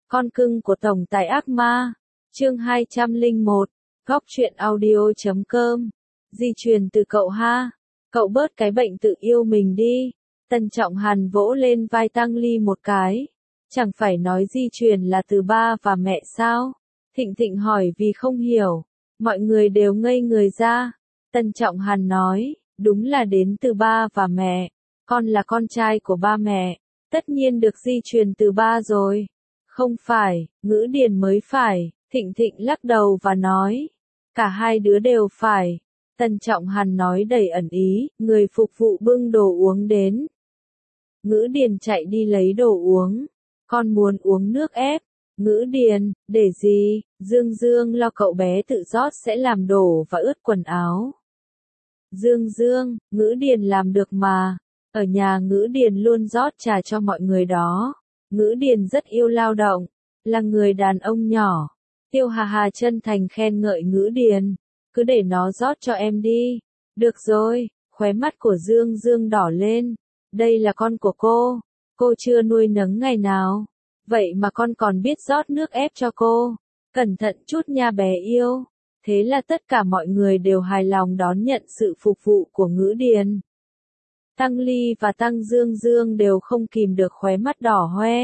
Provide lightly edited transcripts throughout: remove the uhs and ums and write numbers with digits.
Con cưng của tổng tài ác ma. Chương 201. Góc truyện audio.com. Di truyền từ cậu ha. Cậu bớt cái bệnh tự yêu mình đi. Tân Trọng Hàn vỗ lên vai Tăng Ly một cái. Chẳng phải nói di truyền là từ ba và mẹ sao? Thịnh Thịnh hỏi vì không hiểu. Mọi người đều ngây người ra. Tân Trọng Hàn nói, đúng là đến từ ba và mẹ. Con là con trai của ba mẹ. Tất nhiên được di truyền từ ba rồi. Không phải, Ngữ Điền mới phải. Thịnh Thịnh lắc đầu và nói. Cả hai đứa đều phải. Tân Trọng Hàn nói đầy ẩn ý, người phục vụ bưng đồ uống đến. Ngữ Điền chạy đi lấy đồ uống. Con muốn uống nước ép. Ngữ Điền, để gì? Dương Dương lo cậu bé tự rót sẽ làm đổ và ướt quần áo. Dương Dương, Ngữ Điền làm được mà. Ở nhà Ngữ Điền luôn rót trà cho mọi người đó. Ngữ Điền rất yêu lao động, là người đàn ông nhỏ. Tiêu Hà Hà chân thành khen ngợi Ngữ Điền. Cứ để nó rót cho em đi. Được rồi, khóe mắt của Dương Dương đỏ lên. Đây là con của cô chưa nuôi nấng ngày nào. Vậy mà con còn biết rót nước ép cho cô. Cẩn thận chút nha bé yêu. Thế là tất cả mọi người đều hài lòng đón nhận sự phục vụ của Ngữ Điền. Tăng Ly và Tăng Dương Dương đều không kìm được khóe mắt đỏ hoe.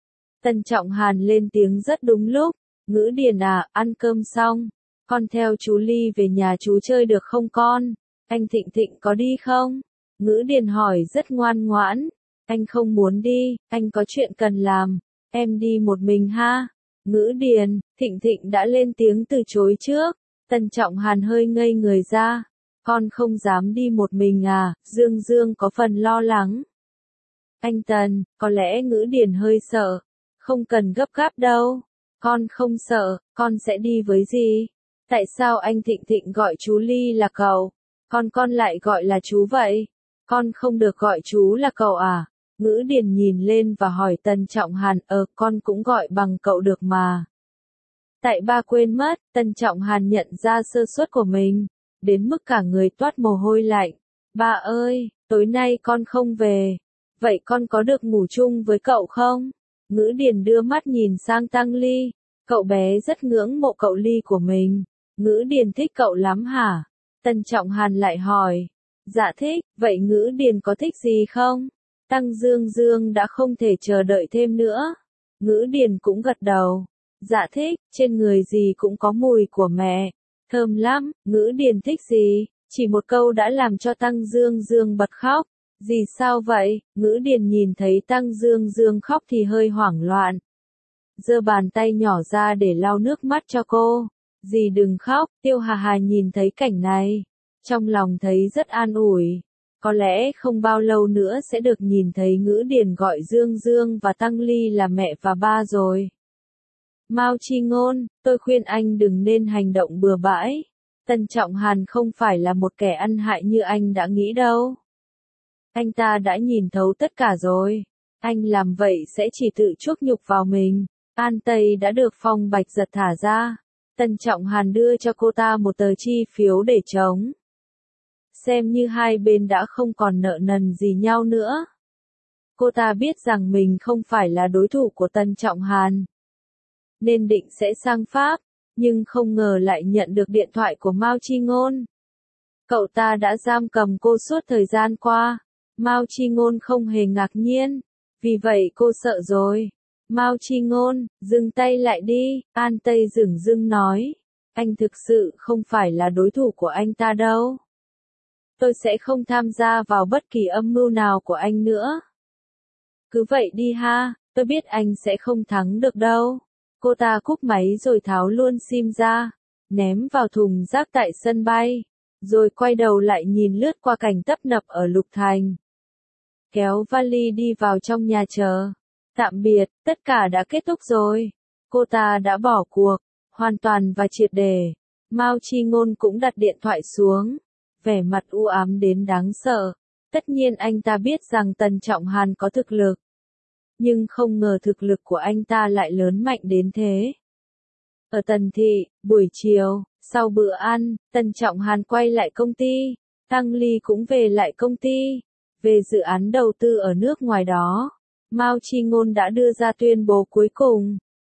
Tân Trọng Hàn lên tiếng rất đúng lúc. Ngữ Điền à, ăn cơm xong. Con theo chú Ly về nhà chú chơi được không con? Anh Thịnh Thịnh có đi không? Ngữ Điền hỏi rất ngoan ngoãn. Anh không muốn đi, anh có chuyện cần làm. Em đi một mình ha. Ngữ Điền, Thịnh Thịnh đã lên tiếng từ chối trước. Tân Trọng Hàn hơi ngây người ra. Con không dám đi một mình à? Dương Dương có phần lo lắng. Anh Tần, có lẽ Ngữ Điền hơi sợ. Không cần gấp gáp đâu. Con không sợ, con sẽ đi với gì? Tại sao anh Thịnh Thịnh gọi chú Ly là cậu? Con lại gọi là chú vậy? Con không được gọi chú là cậu à? Ngữ Điền nhìn lên và hỏi Tân Trọng Hàn, con cũng gọi bằng cậu được mà. Tại ba quên mất, Tân Trọng Hàn nhận ra sơ suất của mình, đến mức cả người toát mồ hôi lạnh. Ba ơi, tối nay con không về. Vậy con có được ngủ chung với cậu không? Ngữ Điền đưa mắt nhìn sang Tăng Ly. Cậu bé rất ngưỡng mộ cậu Ly của mình. Ngữ Điền thích cậu lắm hả? Tân Trọng Hàn lại hỏi. Dạ thích, vậy Ngữ Điền có thích gì không? Tăng Dương Dương đã không thể chờ đợi thêm nữa. Ngữ Điền cũng gật đầu. Dạ thích, trên người gì cũng có mùi của mẹ. Thơm lắm, Ngữ Điền thích gì? Chỉ một câu đã làm cho Tăng Dương Dương bật khóc. Gì sao vậy? Ngữ Điền nhìn thấy Tăng Dương Dương khóc thì hơi hoảng loạn. Giơ bàn tay nhỏ ra để lau nước mắt cho cô. Dì đừng khóc. Tiêu Hà Hà nhìn thấy cảnh này. Trong lòng thấy rất an ủi. Có lẽ không bao lâu nữa sẽ được nhìn thấy Ngữ Điền gọi Dương Dương và Tăng Ly là mẹ và ba rồi. Mao Chi Ngôn, tôi khuyên anh đừng nên hành động bừa bãi. Tân Trọng Hàn không phải là một kẻ ăn hại như anh đã nghĩ đâu. Anh ta đã nhìn thấu tất cả rồi. Anh làm vậy sẽ chỉ tự chuốc nhục vào mình. An Tây đã được Phong Bạch Giật thả ra. Tân Trọng Hàn đưa cho cô ta một tờ chi phiếu để chống. Xem như hai bên đã không còn nợ nần gì nhau nữa. Cô ta biết rằng mình không phải là đối thủ của Tân Trọng Hàn. Nên định sẽ sang Pháp, nhưng không ngờ lại nhận được điện thoại của Mao Chi Ngôn. Cậu ta đã giam cầm cô suốt thời gian qua. Mao Chi Ngôn không hề ngạc nhiên. Vì vậy cô sợ rồi. Mao Chi Ngôn, dừng tay lại đi, An Tây dửng dưng nói. Anh thực sự không phải là đối thủ của anh ta đâu. Tôi sẽ không tham gia vào bất kỳ âm mưu nào của anh nữa. Cứ vậy đi ha, tôi biết anh sẽ không thắng được đâu. Cô ta cúp máy rồi tháo luôn sim ra, ném vào thùng rác tại sân bay, rồi quay đầu lại nhìn lướt qua cảnh tấp nập ở Lục Thành. Kéo vali đi vào trong nhà chờ. Tạm biệt, tất cả đã kết thúc rồi. Cô ta đã bỏ cuộc, hoàn toàn và triệt để. Mao Chi Ngôn cũng đặt điện thoại xuống, vẻ mặt u ám đến đáng sợ. Tất nhiên anh ta biết rằng Tân Trọng Hàn có thực lực. Nhưng không ngờ thực lực của anh ta lại lớn mạnh đến thế. Ở Tần Thị, buổi chiều, sau bữa ăn, Tân Trọng Hàn quay lại công ty. Tăng Ly cũng về lại công ty. Về dự án đầu tư ở nước ngoài đó. Mao Chi Ngôn đã đưa ra tuyên bố cuối cùng.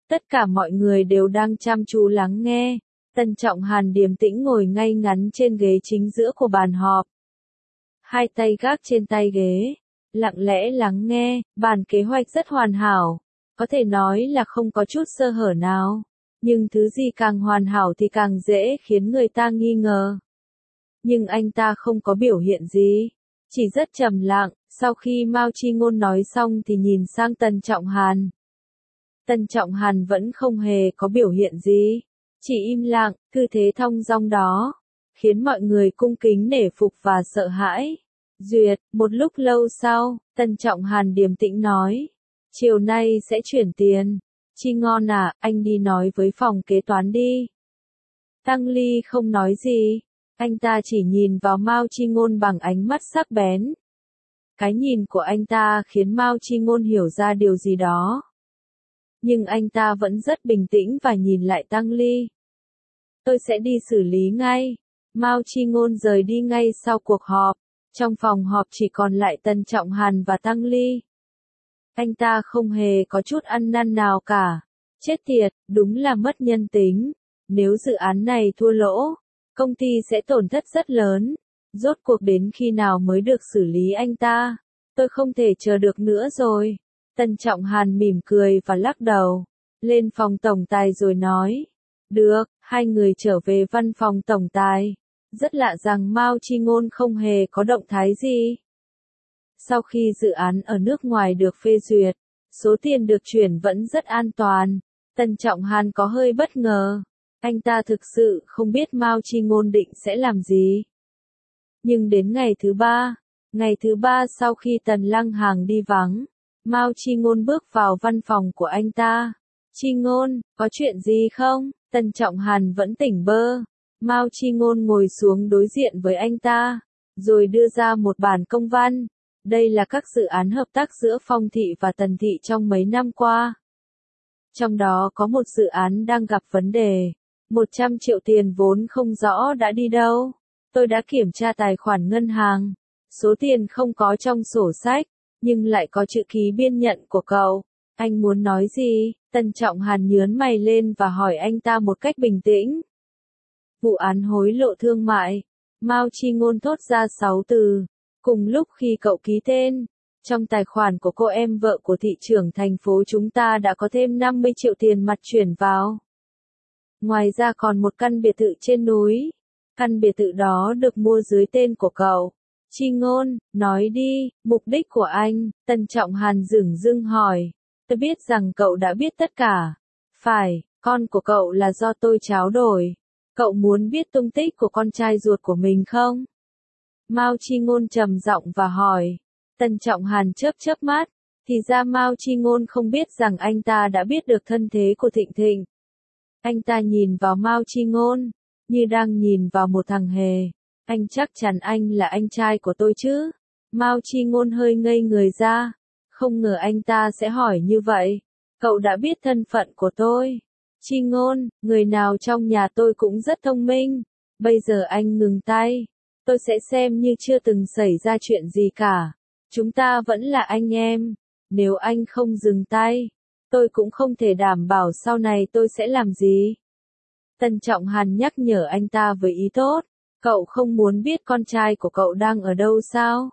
Tất cả mọi người đều đang chăm chú lắng nghe. Tân Trọng Hàn điềm tĩnh ngồi ngay ngắn trên ghế chính giữa của bàn họp. Hai tay gác trên tay ghế, lặng lẽ lắng nghe, bản kế hoạch rất hoàn hảo. Có thể nói là không có chút sơ hở nào. Nhưng thứ gì càng hoàn hảo thì càng dễ khiến người ta nghi ngờ. Nhưng anh ta không có biểu hiện gì. Chỉ rất trầm lặng, sau khi Mao Chi Ngôn nói xong thì nhìn sang Tân Trọng Hàn. Tân Trọng Hàn vẫn không hề có biểu hiện gì. Chỉ im lặng, tư thế thong dong đó. Khiến mọi người cung kính nể phục và sợ hãi. Duyệt, một lúc lâu sau, Tân Trọng Hàn điềm tĩnh nói. Chiều nay sẽ chuyển tiền. Chi Ngon à, anh đi nói với phòng kế toán đi. Tăng Ly không nói gì. Anh ta chỉ nhìn vào Mao Chi Ngôn bằng ánh mắt sắc bén. Cái nhìn của anh ta khiến Mao Chi Ngôn hiểu ra điều gì đó. Nhưng anh ta vẫn rất bình tĩnh và nhìn lại Tăng Ly. Tôi sẽ đi xử lý ngay. Mao Chi Ngôn rời đi ngay sau cuộc họp. Trong phòng họp chỉ còn lại Tân Trọng Hàn và Tăng Ly. Anh ta không hề có chút ăn năn nào cả. Chết tiệt, đúng là mất nhân tính. Nếu dự án này thua lỗ, công ty sẽ tổn thất rất lớn. Rốt cuộc đến khi nào mới được xử lý anh ta? Tôi không thể chờ được nữa rồi. Tân Trọng Hàn mỉm cười và lắc đầu. Lên phòng tổng tài rồi nói. Được, hai người trở về văn phòng tổng tài. Rất lạ rằng Mao Chi Ngôn không hề có động thái gì. Sau khi dự án ở nước ngoài được phê duyệt, số tiền được chuyển vẫn rất an toàn. Tân Trọng Hàn có hơi bất ngờ. Anh ta thực sự không biết Mao Chi Ngôn định sẽ làm gì. Nhưng đến ngày thứ ba sau khi Tần Lăng Hàng đi vắng, Mao Chi Ngôn bước vào văn phòng của anh ta. Chi Ngôn, có chuyện gì không? Tân Trọng Hàn vẫn tỉnh bơ. Mao Chi Ngôn ngồi xuống đối diện với anh ta, rồi đưa ra một bản công văn. Đây là các dự án hợp tác giữa Phong Thị và Tần Thị trong mấy năm qua. Trong đó có một dự án đang gặp vấn đề. 100 triệu tiền vốn không rõ đã đi đâu. Tôi đã kiểm tra tài khoản ngân hàng. Số tiền không có trong sổ sách, nhưng lại có chữ ký biên nhận của cậu. Anh muốn nói gì? Tân Trọng Hàn nhướng mày lên và hỏi anh ta một cách bình tĩnh. Vụ án hối lộ thương mại. Mao Chi Ngôn thốt ra 6 từ. Cùng lúc khi cậu ký tên, trong tài khoản của cô em vợ của thị trưởng thành phố chúng ta đã có thêm 50 triệu tiền mặt chuyển vào. Ngoài ra còn một căn biệt thự trên núi. Căn biệt thự đó được mua dưới tên của cậu. Chi Ngôn, nói đi, mục đích của anh, Tân Trọng Hàn dửng dưng hỏi. Tôi biết rằng cậu đã biết tất cả. Phải, con của cậu là do tôi tráo đổi. Cậu muốn biết tung tích của con trai ruột của mình không? Mao Chi Ngôn trầm giọng và hỏi. Tân Trọng Hàn chớp chớp mắt. Thì ra Mao Chi Ngôn không biết rằng anh ta đã biết được thân thế của Thịnh Thịnh. Anh ta nhìn vào Mao Chi Ngôn, như đang nhìn vào một thằng hề. Anh chắc chắn anh là anh trai của tôi chứ? Mao Chi Ngôn hơi ngây người ra. Không ngờ anh ta sẽ hỏi như vậy. Cậu đã biết thân phận của tôi. Chi Ngôn, người nào trong nhà tôi cũng rất thông minh. Bây giờ anh ngừng tay. Tôi sẽ xem như chưa từng xảy ra chuyện gì cả. Chúng ta vẫn là anh em. Nếu anh không dừng tay, tôi cũng không thể đảm bảo sau này tôi sẽ làm gì. Tân Trọng Hàn nhắc nhở anh ta với ý tốt. Cậu không muốn biết con trai của cậu đang ở đâu sao?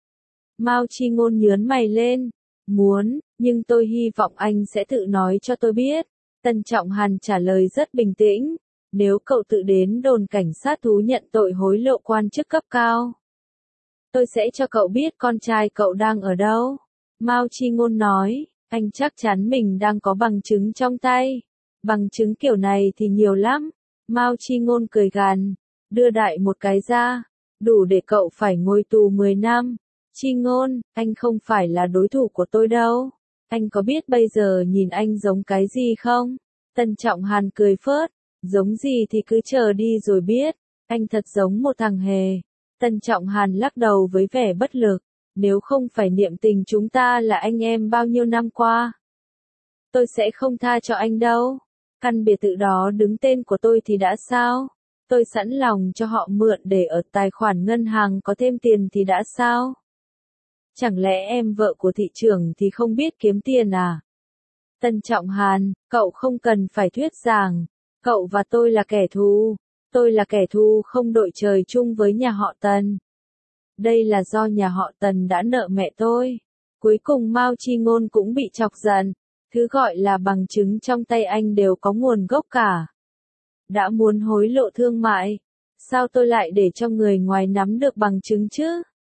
Mao Chi Ngôn nhướng mày lên. Muốn, nhưng tôi hy vọng anh sẽ tự nói cho tôi biết. Tân Trọng Hàn trả lời rất bình tĩnh. Nếu cậu tự đến đồn cảnh sát thú nhận tội hối lộ quan chức cấp cao, tôi sẽ cho cậu biết con trai cậu đang ở đâu. Mao Chi Ngôn nói, anh chắc chắn mình đang có bằng chứng trong tay. Bằng chứng kiểu này thì nhiều lắm. Mao Chi Ngôn cười gằn, đưa đại một cái ra, đủ để cậu phải ngồi tù 10 năm. Chi Ngôn, anh không phải là đối thủ của tôi đâu. Anh có biết bây giờ nhìn anh giống cái gì không? Tân Trọng Hàn cười phớt, giống gì thì cứ chờ đi rồi biết. Anh thật giống một thằng hề. Tân Trọng Hàn lắc đầu với vẻ bất lực. Nếu không phải niệm tình chúng ta là anh em bao nhiêu năm qua, tôi sẽ không tha cho anh đâu. Căn biệt thự đó đứng tên của tôi thì đã sao? Tôi sẵn lòng cho họ mượn để ở tài khoản ngân hàng có thêm tiền thì đã sao? Chẳng lẽ em vợ của thị trưởng thì không biết kiếm tiền à? Tân Trọng Hàn, cậu không cần phải thuyết giảng. Cậu và tôi là kẻ thù. Tôi là kẻ thù không đội trời chung với nhà họ Tần. Đây là do nhà họ Tần đã nợ mẹ tôi. Cuối cùng Mao Chi Ngôn cũng bị chọc giận. Thứ gọi là bằng chứng trong tay anh đều có nguồn gốc cả. Đã muốn hối lộ thương mại. Sao tôi lại để cho người ngoài nắm được bằng chứng chứ?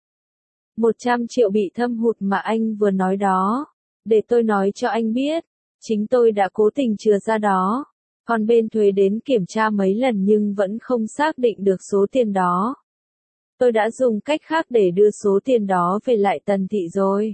100 triệu bị thâm hụt mà anh vừa nói đó. Để tôi nói cho anh biết. Chính tôi đã cố tình chừa ra đó. Còn bên thuế đến kiểm tra mấy lần nhưng vẫn không xác định được số tiền đó. Tôi đã dùng cách khác để đưa số tiền đó về lại Tần thị rồi.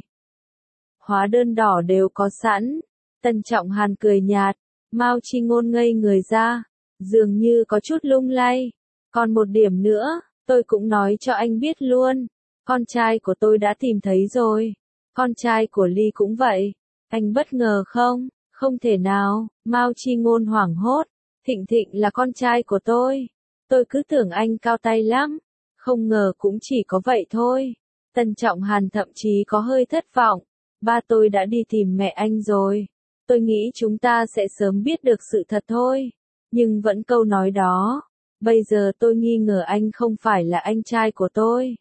Hóa đơn đỏ đều có sẵn. Tân Trọng Hàn cười nhạt. Mao Chi Ngôn ngây người ra. Dường như có chút lung lay. Còn một điểm nữa, tôi cũng nói cho anh biết luôn. Con trai của tôi đã tìm thấy rồi. Con trai của Ly cũng vậy. Anh bất ngờ không? Không thể nào. Mao Chi Ngôn hoảng hốt. Thịnh Thịnh là con trai của tôi. Tôi cứ tưởng anh cao tay lắm. Không ngờ cũng chỉ có vậy thôi. Tân Trọng Hàn thậm chí có hơi thất vọng. Ba tôi đã đi tìm mẹ anh rồi. Tôi nghĩ chúng ta sẽ sớm biết được sự thật thôi. Nhưng vẫn câu nói đó. Bây giờ tôi nghi ngờ anh không phải là anh trai của tôi.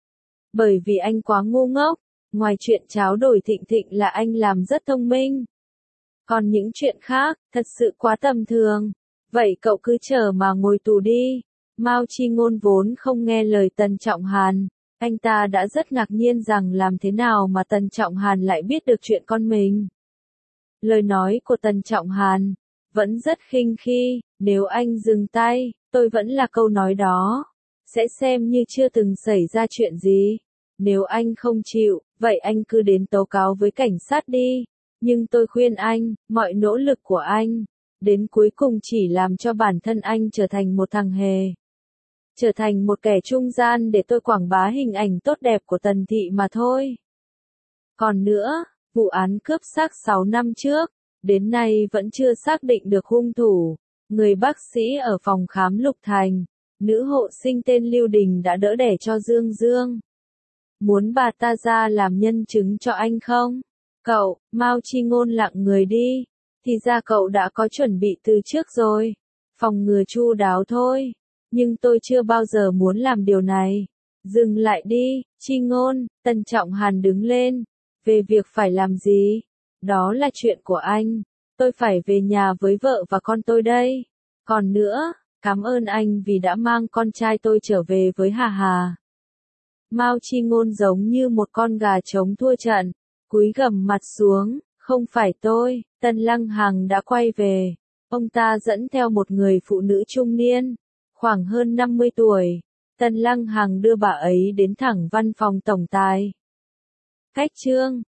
Bởi vì anh quá ngu ngốc. Ngoài chuyện tráo đổi Thịnh Thịnh là anh làm rất thông minh. Còn những chuyện khác, thật sự quá tầm thường. Vậy cậu cứ chờ mà ngồi tù đi. Mao Chi Ngôn vốn không nghe lời Tân Trọng Hàn. Anh ta đã rất ngạc nhiên rằng làm thế nào mà Tân Trọng Hàn lại biết được chuyện con mình. Lời nói của Tân Trọng Hàn vẫn rất khinh khi, nếu anh dừng tay, tôi vẫn là câu nói đó. Sẽ xem như chưa từng xảy ra chuyện gì. Nếu anh không chịu, vậy anh cứ đến tố cáo với cảnh sát đi. Nhưng tôi khuyên anh, mọi nỗ lực của anh, đến cuối cùng chỉ làm cho bản thân anh trở thành một thằng hề. Trở thành một kẻ trung gian để tôi quảng bá hình ảnh tốt đẹp của Tần thị mà thôi. Còn nữa, vụ án cướp xác 6 năm trước, đến nay vẫn chưa xác định được hung thủ. Người bác sĩ ở phòng khám Lục Thành, nữ hộ sinh tên Lưu Đình đã đỡ đẻ cho Dương Dương. Muốn bà ta ra làm nhân chứng cho anh không? Cậu, Mao Chi Ngôn lặng người đi. Thì ra cậu đã có chuẩn bị từ trước rồi. Phòng ngừa chu đáo thôi. Nhưng tôi chưa bao giờ muốn làm điều này. Dừng lại đi, Chi Ngôn. Tân Trọng Hàn đứng lên. Về việc phải làm gì? Đó là chuyện của anh. Tôi phải về nhà với vợ và con tôi đây. Còn nữa, cảm ơn anh vì đã mang con trai tôi trở về với Hà Hà. Mao Chi Ngôn giống như một con gà trống thua trận, cúi gằm mặt xuống, không phải tôi. Tân Lăng Hằng đã quay về. Ông ta dẫn theo một người phụ nữ trung niên, khoảng hơn 50 tuổi. Tân Lăng Hằng đưa bà ấy đến thẳng văn phòng tổng tài. Cách chương